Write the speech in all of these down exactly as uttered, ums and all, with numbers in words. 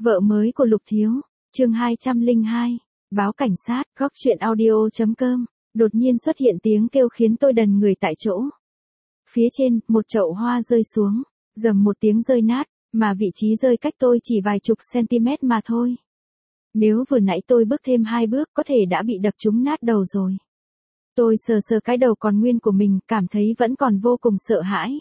Vợ mới của Lục Thiếu, chương hai trăm lẻ hai, báo cảnh sát, góc chuyện audio.com, đột nhiên xuất hiện tiếng kêu khiến tôi đần người tại chỗ. Phía trên, một chậu hoa rơi xuống, rầm một tiếng rơi nát, mà vị trí rơi cách tôi chỉ vài chục cm mà thôi. Nếu vừa nãy tôi bước thêm hai bước có thể đã bị đập trúng nát đầu rồi. Tôi sờ sờ cái đầu còn nguyên của mình, cảm thấy vẫn còn vô cùng sợ hãi.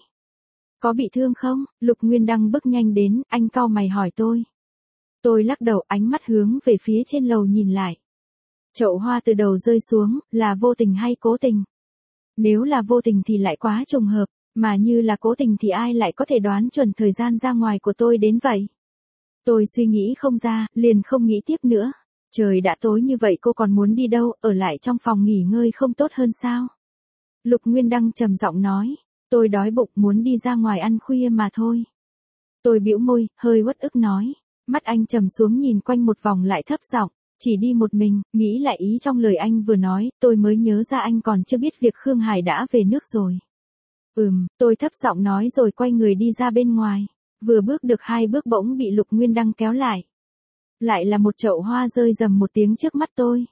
Có bị thương không? Lục Nguyên Đăng bước nhanh đến, anh cau mày hỏi tôi. Tôi lắc đầu, ánh mắt hướng về phía trên lầu nhìn lại. Chậu hoa từ đầu rơi xuống, là vô tình hay cố tình? Nếu là vô tình thì lại quá trùng hợp, mà như là cố tình thì ai lại có thể đoán chuẩn thời gian ra ngoài của tôi đến vậy? Tôi suy nghĩ không ra, liền không nghĩ tiếp nữa. Trời đã tối như vậy cô còn muốn đi đâu, ở lại trong phòng nghỉ ngơi không tốt hơn sao? Lục Nguyên Đăng trầm giọng nói, tôi đói bụng muốn đi ra ngoài ăn khuya mà thôi. Tôi bĩu môi, hơi uất ức nói. Mắt anh trầm xuống nhìn quanh một vòng lại thấp giọng, chỉ đi một mình, nghĩ lại ý trong lời anh vừa nói, tôi mới nhớ ra anh còn chưa biết việc Khương Hải đã về nước rồi. Ừm, tôi thấp giọng nói rồi quay người đi ra bên ngoài, vừa bước được hai bước bỗng bị Lục Nguyên Đăng kéo lại. Lại là một chậu hoa rơi rầm một tiếng trước mắt tôi.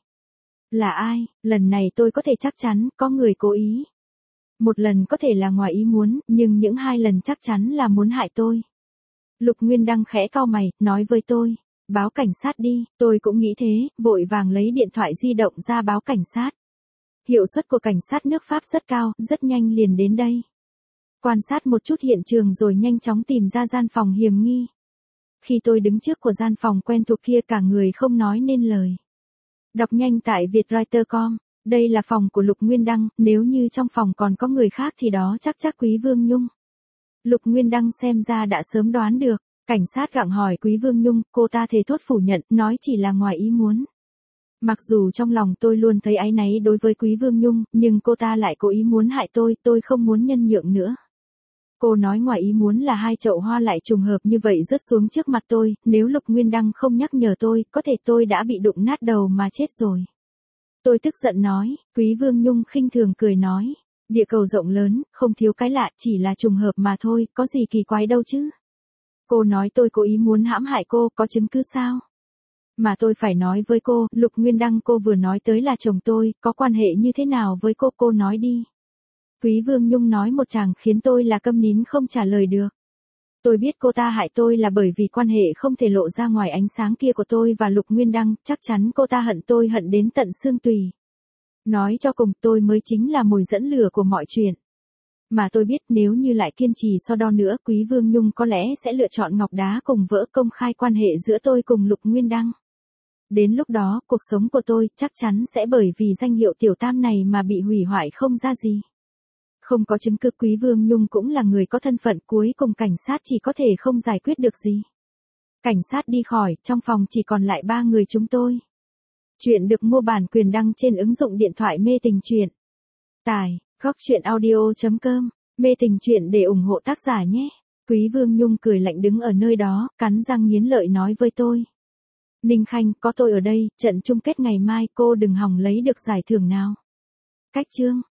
Là ai? Lần này tôi có thể chắc chắn, có người cố ý. Một lần có thể là ngoài ý muốn, nhưng những hai lần chắc chắn là muốn hại tôi. Lục Nguyên Đăng khẽ cau mày, nói với tôi, báo cảnh sát đi, tôi cũng nghĩ thế, vội vàng lấy điện thoại di động ra báo cảnh sát. Hiệu suất của cảnh sát nước Pháp rất cao, rất nhanh liền đến đây. Quan sát một chút hiện trường rồi nhanh chóng tìm ra gian phòng hiểm nghi. Khi tôi đứng trước của gian phòng quen thuộc kia cả người không nói nên lời. Đọc nhanh tại vietwriter chấm com, đây là phòng của Lục Nguyên Đăng, nếu như trong phòng còn có người khác thì đó chắc chắc Quý Vương Nhung. Lục Nguyên Đăng xem ra đã sớm đoán được, cảnh sát gặng hỏi Quý Vương Nhung, cô ta thề thốt phủ nhận, nói chỉ là ngoài ý muốn. Mặc dù trong lòng tôi luôn thấy áy náy đối với Quý Vương Nhung, nhưng cô ta lại cố ý muốn hại tôi, tôi không muốn nhân nhượng nữa. Cô nói ngoài ý muốn là hai chậu hoa lại trùng hợp như vậy rớt xuống trước mặt tôi, nếu Lục Nguyên Đăng không nhắc nhở tôi, có thể tôi đã bị đụng nát đầu mà chết rồi. Tôi tức giận nói, Quý Vương Nhung khinh thường cười nói. Địa cầu rộng lớn, không thiếu cái lạ, chỉ là trùng hợp mà thôi, có gì kỳ quái đâu chứ. Cô nói tôi cố ý muốn hãm hại cô, có chứng cứ sao? Mà tôi phải nói với cô, Lục Nguyên Đăng cô vừa nói tới là chồng tôi, có quan hệ như thế nào với cô, cô nói đi. Quý Vương Nhung nói một tràng khiến tôi là câm nín không trả lời được. Tôi biết cô ta hại tôi là bởi vì quan hệ không thể lộ ra ngoài ánh sáng kia của tôi và Lục Nguyên Đăng, chắc chắn cô ta hận tôi hận đến tận xương tùy. Nói cho cùng tôi mới chính là mồi dẫn lửa của mọi chuyện. Mà tôi biết nếu như lại kiên trì so đo nữa Quý Vương Nhung có lẽ sẽ lựa chọn ngọc đá cùng vỡ công khai quan hệ giữa tôi cùng Lục Nguyên Đăng. Đến lúc đó cuộc sống của tôi chắc chắn sẽ bởi vì danh hiệu tiểu tam này mà bị hủy hoại không ra gì. Không có chứng cứ Quý Vương Nhung cũng là người có thân phận, cuối cùng cảnh sát chỉ có thể không giải quyết được gì. Cảnh sát đi khỏi, trong phòng chỉ còn lại ba người chúng tôi. Chuyện được mua bản quyền đăng trên ứng dụng điện thoại Mê Tình Truyện. Tải, góc chuyện audio.com, Mê Tình Truyện để ủng hộ tác giả nhé. Quý Vương Nhung cười lạnh đứng ở nơi đó, cắn răng nghiến lợi nói với tôi. Ninh Khanh, có tôi ở đây, trận chung kết ngày mai cô đừng hòng lấy được giải thưởng nào. Cách chương.